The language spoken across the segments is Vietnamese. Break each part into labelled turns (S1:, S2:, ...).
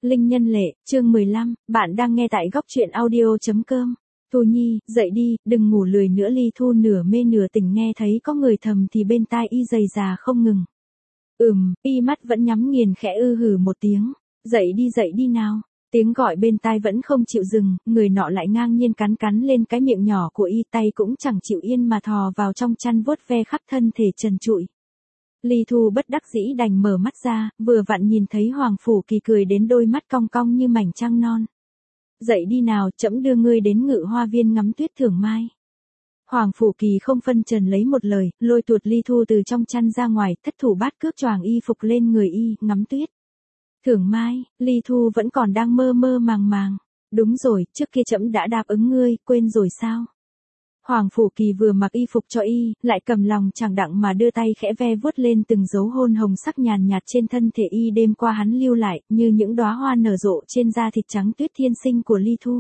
S1: Linh Nhân Lệ, chương 15, bạn đang nghe tại góc truyện audio.com. Thu Nhi, dậy đi, đừng ngủ lười nữa. Ly Thu nửa mê nửa tỉnh nghe thấy có người thầm thì bên tai y dày già không ngừng. Y mắt vẫn nhắm nghiền khẽ hử một tiếng. Dậy đi nào. Tiếng gọi bên tai vẫn không chịu dừng, người nọ lại ngang nhiên cắn lên cái miệng nhỏ của y, tay cũng chẳng chịu yên mà thò vào trong chăn vuốt ve khắp thân thể trần trụi. Ly Thu bất đắc dĩ đành mở mắt ra, vừa vặn nhìn thấy Hoàng Phủ Kỳ cười đến đôi mắt cong cong như mảnh trăng non. Dậy đi nào, trẫm đưa ngươi đến Ngự Hoa Viên ngắm tuyết thưởng mai. Hoàng Phủ Kỳ không phân trần lấy một lời, lôi tuột Ly Thu từ trong chăn ra ngoài, thất thủ bát cước choàng y phục lên người y, ngắm tuyết. Thưởng mai, Ly Thu vẫn còn đang mơ màng. Đúng rồi, trước kia trẫm đã đáp ứng ngươi, quên rồi sao? Hoàng Phủ Kỳ vừa mặc y phục cho y, lại cầm lòng chẳng đặng mà đưa tay khẽ ve vuốt lên từng dấu hôn hồng sắc nhàn nhạt trên thân thể y đêm qua hắn lưu lại, như những đóa hoa nở rộ trên da thịt trắng tuyết thiên sinh của Ly Thu.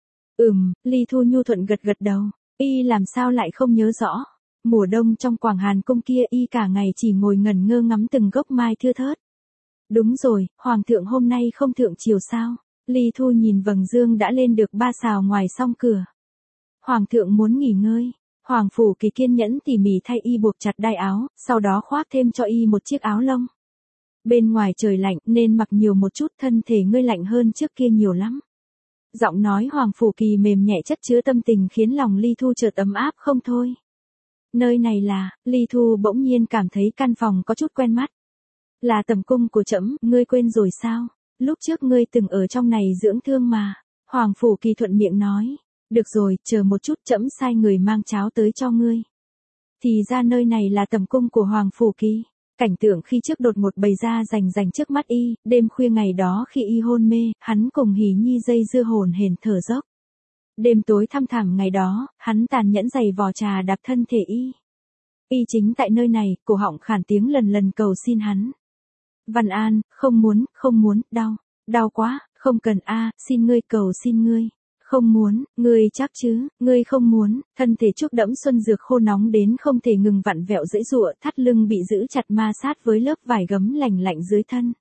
S1: Ly Thu nhu thuận gật đầu, y làm sao lại không nhớ rõ. Mùa đông trong Quảng Hàn Cung kia y cả ngày chỉ ngồi ngẩn ngơ ngắm từng gốc mai thưa thớt. Đúng rồi, Hoàng thượng hôm nay không thượng triều sao? Ly Thu nhìn vầng dương đã lên được 3 sào ngoài song cửa. Hoàng thượng muốn nghỉ ngơi. Hoàng Phủ Kỳ kiên nhẫn tỉ mỉ thay y buộc chặt đai áo, sau đó khoác thêm cho y một chiếc áo lông. Bên ngoài trời lạnh nên mặc nhiều một chút, thân thể ngươi lạnh hơn trước kia nhiều lắm. Giọng nói Hoàng Phủ Kỳ mềm nhẹ chất chứa tâm tình khiến lòng Ly Thu chợt ấm áp không thôi. Nơi này là, Ly Thu bỗng nhiên cảm thấy căn phòng có chút quen mắt. Là tẩm cung của trẫm, ngươi quên rồi sao? Lúc trước ngươi từng ở trong này dưỡng thương mà. Hoàng Phủ Kỳ thuận miệng nói. Được rồi, chờ một chút, trẫm sai người mang cháo tới cho ngươi. Thì ra nơi này là tẩm cung của Hoàng Phủ Kỳ. Cảnh tượng khi trước đột ngột bày ra rành trước mắt y, đêm khuya ngày đó khi y hôn mê, hắn cùng Hỉ Nhi dây dưa hồn hển thở dốc. Đêm tối thăm thẳm ngày đó, hắn tàn nhẫn giày vò trà đạp thân thể y. Y chính tại nơi này, cổ họng khản tiếng lần cầu xin hắn. Văn An, không muốn, đau quá, không cần xin ngươi, cầu xin ngươi. Không muốn, ngươi chắc chứ, ngươi không muốn. Thân thể chuốc đẫm xuân dược khô nóng đến không thể ngừng vặn vẹo giãy giụa, thắt lưng bị giữ chặt ma sát với lớp vải gấm lạnh dưới thân.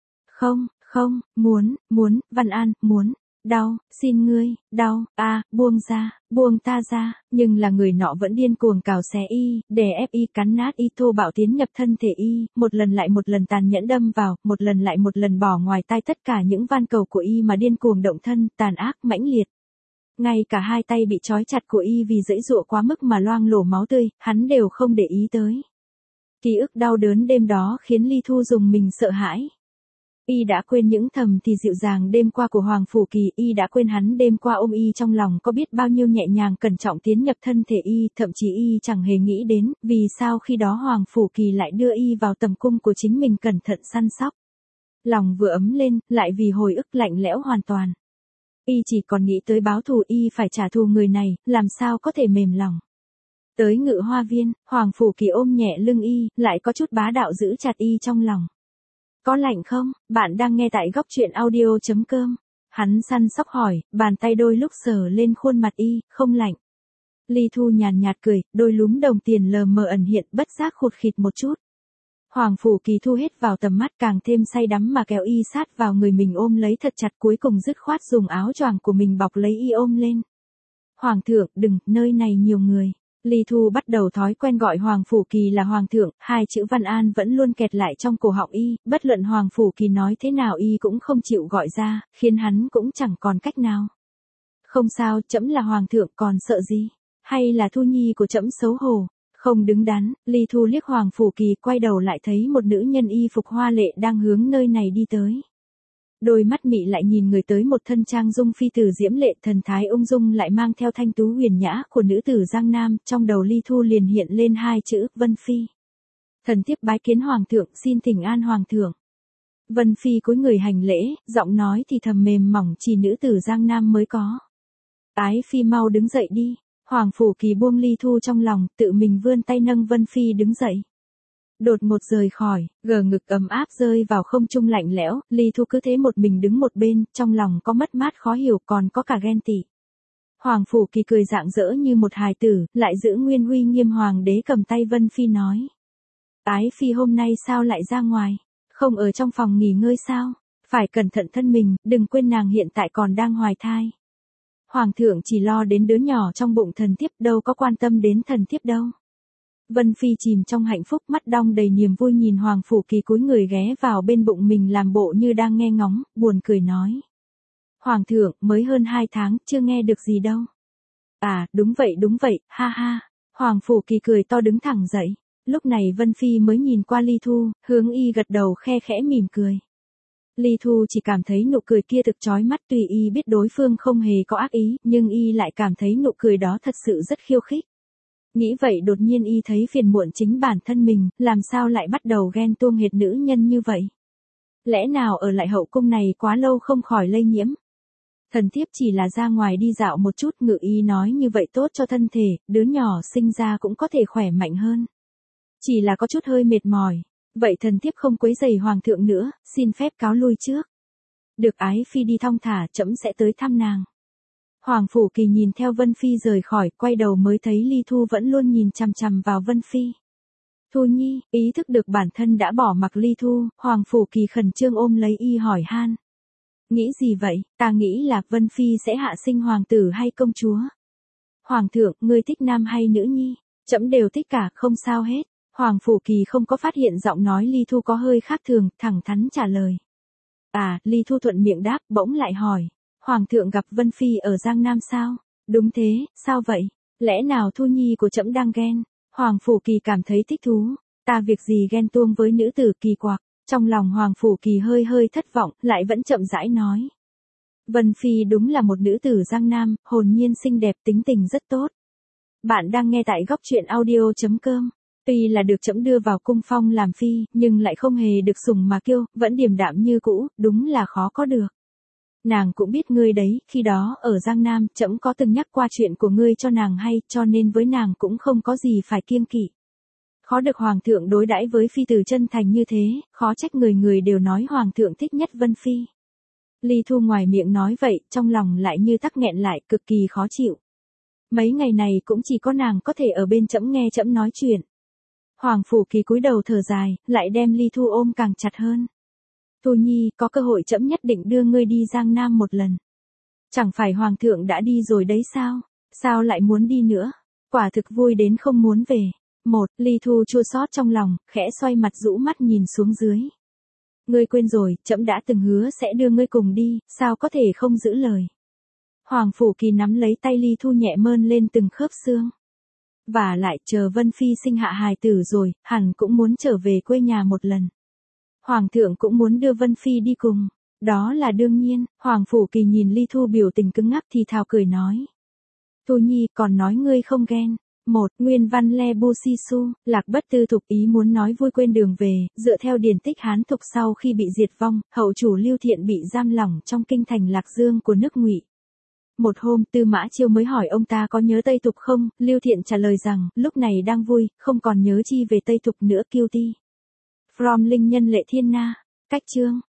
S1: Không, muốn, Văn An, muốn. Đau, xin ngươi, đau, buông ta ra. Nhưng là người nọ vẫn điên cuồng cào xé y, đè ép y, cắn nát y, thô bạo tiến nhập thân thể y, một lần lại một lần tàn nhẫn đâm vào, một lần lại một lần bỏ ngoài tai tất cả những van cầu của y mà điên cuồng động thân, tàn ác, mãnh liệt. Ngay cả hai tay bị trói chặt của y vì giãy giụa quá mức mà loang lổ máu tươi, hắn đều không để ý tới. Ký ức đau đớn đêm đó khiến Ly Thu dùng mình sợ hãi. Y đã quên những thầm thì dịu dàng đêm qua của Hoàng Phủ Kỳ, y đã quên hắn đêm qua ôm y trong lòng có biết bao nhiêu nhẹ nhàng cẩn trọng tiến nhập thân thể y, thậm chí y chẳng hề nghĩ đến, vì sao khi đó Hoàng Phủ Kỳ lại đưa y vào tầm cung của chính mình cẩn thận săn sóc. Lòng vừa ấm lên, lại vì hồi ức lạnh lẽo hoàn toàn. Y chỉ còn nghĩ tới báo thù, y phải trả thù người này, làm sao có thể mềm lòng. Tới Ngự Hoa Viên, Hoàng Phủ Kỳ ôm nhẹ lưng y, lại có chút bá đạo giữ chặt y trong lòng. Có lạnh không? Bạn đang nghe tại góc truyện audio.com. Hắn săn sóc hỏi, bàn tay đôi lúc sờ lên khuôn mặt y, không lạnh. Ly Thu nhàn nhạt cười, đôi lúm đồng tiền lờ mờ ẩn hiện, bất giác khụt khịt một chút. Hoàng Phủ Kỳ thu hết vào tầm mắt, càng thêm say đắm mà kéo y sát vào người mình ôm lấy thật chặt, cuối cùng dứt khoát dùng áo choàng của mình bọc lấy y ôm lên. Hoàng thượng, đừng, nơi này nhiều người. Ly Thu bắt đầu thói quen gọi Hoàng Phủ Kỳ là Hoàng thượng, hai chữ Văn An vẫn luôn kẹt lại trong cổ họng y, bất luận Hoàng Phủ Kỳ nói thế nào y cũng không chịu gọi ra, khiến hắn cũng chẳng còn cách nào. Không sao, trẫm là Hoàng thượng còn sợ gì? Hay là Thu Nhi của trẫm xấu hổ? Không đứng đắn. Ly Thu liếc Hoàng Phủ Kỳ, quay đầu lại thấy một nữ nhân y phục hoa lệ đang hướng nơi này đi tới. Đôi mắt mị lại nhìn người tới, một thân trang dung phi tử diễm lệ, thần thái ung dung lại mang theo thanh tú huyền nhã của nữ tử Giang Nam, trong đầu Ly Thu liền hiện lên hai chữ, Vân Phi. Thần thiếp bái kiến Hoàng thượng, xin thỉnh an Hoàng thượng. Vân Phi cúi người hành lễ, giọng nói thì thầm mềm mỏng chỉ nữ tử Giang Nam mới có. Ái Phi mau đứng dậy đi. Hoàng Phủ Kỳ buông Ly Thu trong lòng, tự mình vươn tay nâng Vân Phi đứng dậy. Đột một rời khỏi, gờ ngực ấm áp rơi vào không trung lạnh lẽo, Ly Thu cứ thế một mình đứng một bên, trong lòng có mất mát khó hiểu, còn có cả ghen tị. Hoàng Phủ Kỳ cười rạng rỡ như một hài tử, lại giữ nguyên uy nghiêm hoàng đế, cầm tay Vân Phi nói. Ái Phi hôm nay sao lại ra ngoài? Không ở trong phòng nghỉ ngơi sao? Phải cẩn thận thân mình, đừng quên nàng hiện tại còn đang hoài thai. Hoàng thượng chỉ lo đến đứa nhỏ trong bụng thần thiếp, đâu có quan tâm đến thần thiếp đâu. Vân Phi chìm trong hạnh phúc, mắt đong đầy niềm vui nhìn Hoàng Phủ Kỳ cúi người ghé vào bên bụng mình làm bộ như đang nghe ngóng, buồn cười nói. Hoàng thượng, mới hơn 2 tháng, chưa nghe được gì đâu. À, đúng vậy, ha ha. Hoàng Phủ Kỳ cười to đứng thẳng dậy. Lúc này Vân Phi mới nhìn qua Ly Thu, hướng y gật đầu khe khẽ mỉm cười. Ly Thu chỉ cảm thấy nụ cười kia thực chói mắt, tuy y biết đối phương không hề có ác ý, nhưng y lại cảm thấy nụ cười đó thật sự rất khiêu khích. Nghĩ vậy đột nhiên y thấy phiền muộn chính bản thân mình, làm sao lại bắt đầu ghen tuông hệt nữ nhân như vậy. Lẽ nào ở lại hậu cung này quá lâu không khỏi lây nhiễm. Thần thiếp chỉ là ra ngoài đi dạo một chút, ngự y nói như vậy tốt cho thân thể, đứa nhỏ sinh ra cũng có thể khỏe mạnh hơn. Chỉ là có chút hơi mệt mỏi. Vậy thần thiếp không quấy rầy hoàng thượng nữa, xin phép cáo lui trước. Được ái phi đi thong thả, trẫm sẽ tới thăm nàng. Hoàng Phủ Kỳ nhìn theo Vân Phi rời khỏi, quay đầu mới thấy Ly Thu vẫn luôn nhìn chằm chằm vào Vân Phi. Thu Nhi, ý thức được bản thân đã bỏ mặc Ly Thu, Hoàng Phủ Kỳ khẩn trương ôm lấy y hỏi han. Nghĩ gì vậy, ta nghĩ là Vân Phi sẽ hạ sinh hoàng tử hay công chúa. Hoàng thượng, ngươi thích nam hay nữ nhi? Trẫm đều thích cả, không sao hết. Hoàng Phủ Kỳ không có phát hiện giọng nói Ly Thu có hơi khác thường, thẳng thắn trả lời. À, Ly Thu thuận miệng đáp, bỗng lại hỏi. Hoàng thượng gặp Vân Phi ở Giang Nam sao? Đúng thế, sao vậy? Lẽ nào Thu Nhi của trẫm đang ghen? Hoàng Phủ Kỳ cảm thấy thích thú. Ta việc gì ghen tuông với nữ tử kỳ quặc. Trong lòng Hoàng Phủ Kỳ hơi thất vọng, lại vẫn chậm rãi nói. Vân Phi đúng là một nữ tử Giang Nam, hồn nhiên xinh đẹp, tính tình rất tốt. Bạn đang nghe tại góc truyện audio.com. Tuy là được trẫm đưa vào cung phong làm phi, nhưng lại không hề được sủng mà kiêu, vẫn điềm đạm như cũ, đúng là khó có được. Nàng cũng biết ngươi đấy, khi đó ở Giang Nam, trẫm có từng nhắc qua chuyện của ngươi cho nàng hay, cho nên với nàng cũng không có gì phải kiêng kỵ. Khó được hoàng thượng đối đãi với phi tử chân thành như thế, khó trách người đều nói hoàng thượng thích nhất Vân Phi. Ly Thu ngoài miệng nói vậy, trong lòng lại như tắc nghẹn lại, cực kỳ khó chịu. Mấy ngày này cũng chỉ có nàng có thể ở bên trẫm nghe trẫm nói chuyện. Hoàng Phủ Kỳ cúi đầu thở dài, lại đem Ly Thu ôm càng chặt hơn. Thu Nhi, có cơ hội trẫm nhất định đưa ngươi đi Giang Nam một lần. Chẳng phải hoàng thượng đã đi rồi đấy sao? Sao lại muốn đi nữa? Quả thực vui đến không muốn về. Ly Thu chua xót trong lòng, khẽ xoay mặt rũ mắt nhìn xuống dưới. Ngươi quên rồi, trẫm đã từng hứa sẽ đưa ngươi cùng đi, sao có thể không giữ lời. Hoàng Phủ Kỳ nắm lấy tay Ly Thu nhẹ mơn lên từng khớp xương. Và lại chờ Vân Phi sinh hạ hài tử rồi, hẳn cũng muốn trở về quê nhà một lần. Hoàng thượng cũng muốn đưa Vân Phi đi cùng. Đó là đương nhiên. Hoàng Phủ Kỳ nhìn Ly Thu biểu tình cứng ngắc thì thào cười nói. Thu Nhi còn nói ngươi không ghen. Nguyên văn Le Bu Si Su, Lạc Bất Tư Thục ý muốn nói vui quên đường về, dựa theo điển tích Hán Thục sau khi bị diệt vong, hậu chủ Lưu Thiện bị giam lỏng trong kinh thành Lạc Dương của nước Ngụy. Một hôm Tư Mã Chiêu mới hỏi ông ta có nhớ Tây Thục không, Lưu Thiện trả lời rằng, lúc này đang vui, không còn nhớ chi về Tây Thục nữa kiêu ti. From Linh Nhân Lệ Thiên Na, cách chương.